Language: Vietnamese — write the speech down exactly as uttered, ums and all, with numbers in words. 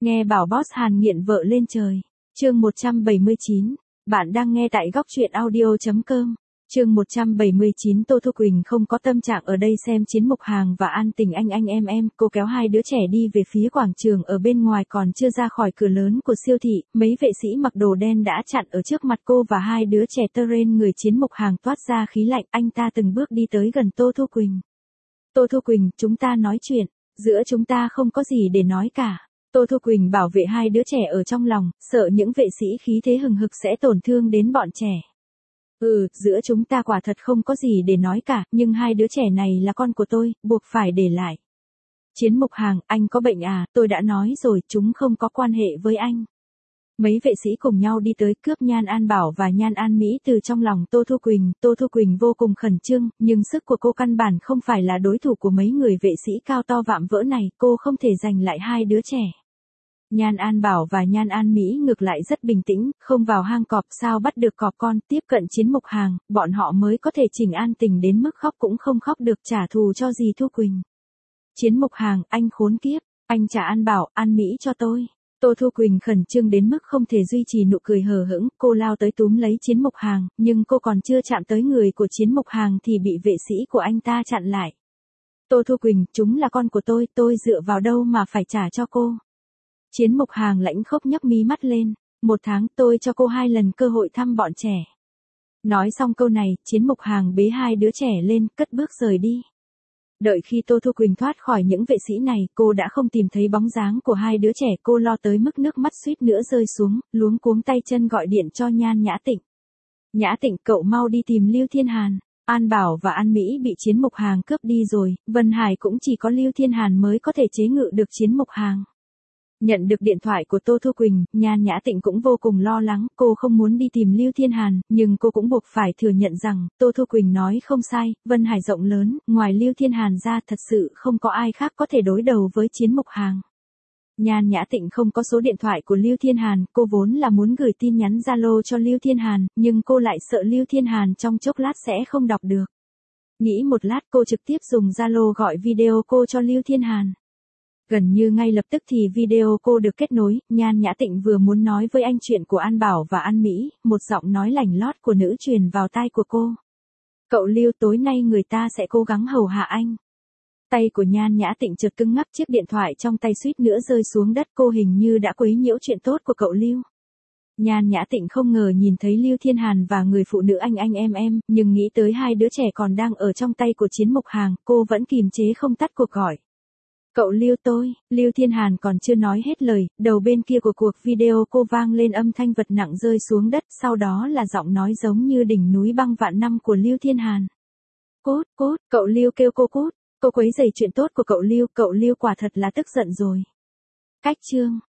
Nghe bảo boss Hàn nghiện vợ lên trời. Chương một trăm bảy mươi chín. Bạn đang nghe tại góc truyện audio chấm com. Chương một trăm bảy mươi chín. Tô Thu Quỳnh không có tâm trạng ở đây xem Chiến Mục Hàng và An Tình anh anh em em. Cô kéo hai đứa trẻ đi về phía quảng trường ở bên ngoài, còn chưa ra khỏi cửa lớn của siêu thị, mấy vệ sĩ mặc đồ đen đã chặn ở trước mặt cô và hai đứa trẻ. Tơ rên người Chiến Mục Hàng toát ra khí lạnh, anh ta từng bước đi tới gần Tô Thu Quỳnh. Tô Thu Quỳnh, chúng ta nói chuyện, giữa chúng ta không có gì để nói cả. Tô Thu Quỳnh bảo vệ hai đứa trẻ ở trong lòng, sợ những vệ sĩ khí thế hừng hực sẽ tổn thương đến bọn trẻ. Ừ, giữa chúng ta quả thật không có gì để nói cả, nhưng hai đứa trẻ này là con của tôi, buộc phải để lại. Chiến Mục Hàng, anh có bệnh à? Tôi đã nói rồi, chúng không có quan hệ với anh. Mấy vệ sĩ cùng nhau đi tới cướp Nhan An Bảo và Nhan An Mỹ từ trong lòng Tô Thu Quỳnh. Tô Thu Quỳnh vô cùng khẩn trương, nhưng sức của cô căn bản không phải là đối thủ của mấy người vệ sĩ cao to vạm vỡ này, cô không thể giành lại hai đứa trẻ. Nhan An Bảo và Nhan An Mỹ ngược lại rất bình tĩnh, không vào hang cọp sao bắt được cọp con, tiếp cận Chiến Mục Hàng, bọn họ mới có thể chỉnh An Tình đến mức khóc cũng không khóc được, trả thù cho dì Thu Quỳnh. Chiến Mục Hàng, anh khốn kiếp, anh trả An Bảo, An Mỹ cho tôi. Tô Thu Quỳnh khẩn trương đến mức không thể duy trì nụ cười hờ hững, cô lao tới túm lấy Chiến Mục Hàng, nhưng cô còn chưa chạm tới người của Chiến Mục Hàng thì bị vệ sĩ của anh ta chặn lại. Tô Thu Quỳnh, chúng là con của tôi, tôi dựa vào đâu mà phải trả cho cô. Chiến Mục Hàng lãnh khốc nhấc mí mắt lên, một tháng tôi cho cô hai lần cơ hội thăm bọn trẻ. Nói xong câu này, Chiến Mục Hàng bế hai đứa trẻ lên, cất bước rời đi. Đợi khi Tô Thu Quỳnh thoát khỏi những vệ sĩ này, cô đã không tìm thấy bóng dáng của hai đứa trẻ, cô lo tới mức nước mắt suýt nữa rơi xuống, luống cuống tay chân gọi điện cho Nhan Nhã Tịnh. Nhã Tịnh, cậu mau đi tìm Lưu Thiên Hàn. An Bảo và An Mỹ bị Chiến Mục Hàng cướp đi rồi, Vân Hải cũng chỉ có Lưu Thiên Hàn mới có thể chế ngự được Chiến Mục Hàng. Nhận được điện thoại của Tô Thu Quỳnh, Nhan Nhã Tịnh cũng vô cùng lo lắng, cô không muốn đi tìm Lưu Thiên Hàn, nhưng cô cũng buộc phải thừa nhận rằng, Tô Thu Quỳnh nói không sai, Vân Hải rộng lớn, ngoài Lưu Thiên Hàn ra thật sự không có ai khác có thể đối đầu với Chiến Mục Hàng. Nhan Nhã Tịnh không có số điện thoại của Lưu Thiên Hàn, cô vốn là muốn gửi tin nhắn Zalo cho Lưu Thiên Hàn, nhưng cô lại sợ Lưu Thiên Hàn trong chốc lát sẽ không đọc được. Nghĩ một lát cô trực tiếp dùng Zalo gọi video cô cho Lưu Thiên Hàn. Gần như ngay lập tức thì video cô được kết nối, Nhan Nhã Tịnh vừa muốn nói với anh chuyện của An Bảo và An Mỹ, một giọng nói lành lót của nữ truyền vào tai của cô. Cậu Lưu, tối nay người ta sẽ cố gắng hầu hạ anh. Tay của Nhan Nhã Tịnh chợt cứng ngắc, chiếc điện thoại trong tay suýt nữa rơi xuống đất, cô hình như đã quấy nhiễu chuyện tốt của cậu Lưu. Nhan Nhã Tịnh không ngờ nhìn thấy Lưu Thiên Hàn và người phụ nữ anh anh em em, nhưng nghĩ tới hai đứa trẻ còn đang ở trong tay của Chiến Mục Hàng, cô vẫn kìm chế không tắt cuộc gọi. Cậu Lưu tôi, Lưu Thiên Hàn còn chưa nói hết lời, đầu bên kia của cuộc video cô vang lên âm thanh vật nặng rơi xuống đất, sau đó là giọng nói giống như đỉnh núi băng vạn năm của Lưu Thiên Hàn. Cút, cút, cậu Lưu kêu cô cút, cô quấy rầy chuyện tốt của cậu Lưu, cậu Lưu quả thật là tức giận rồi. Cách chương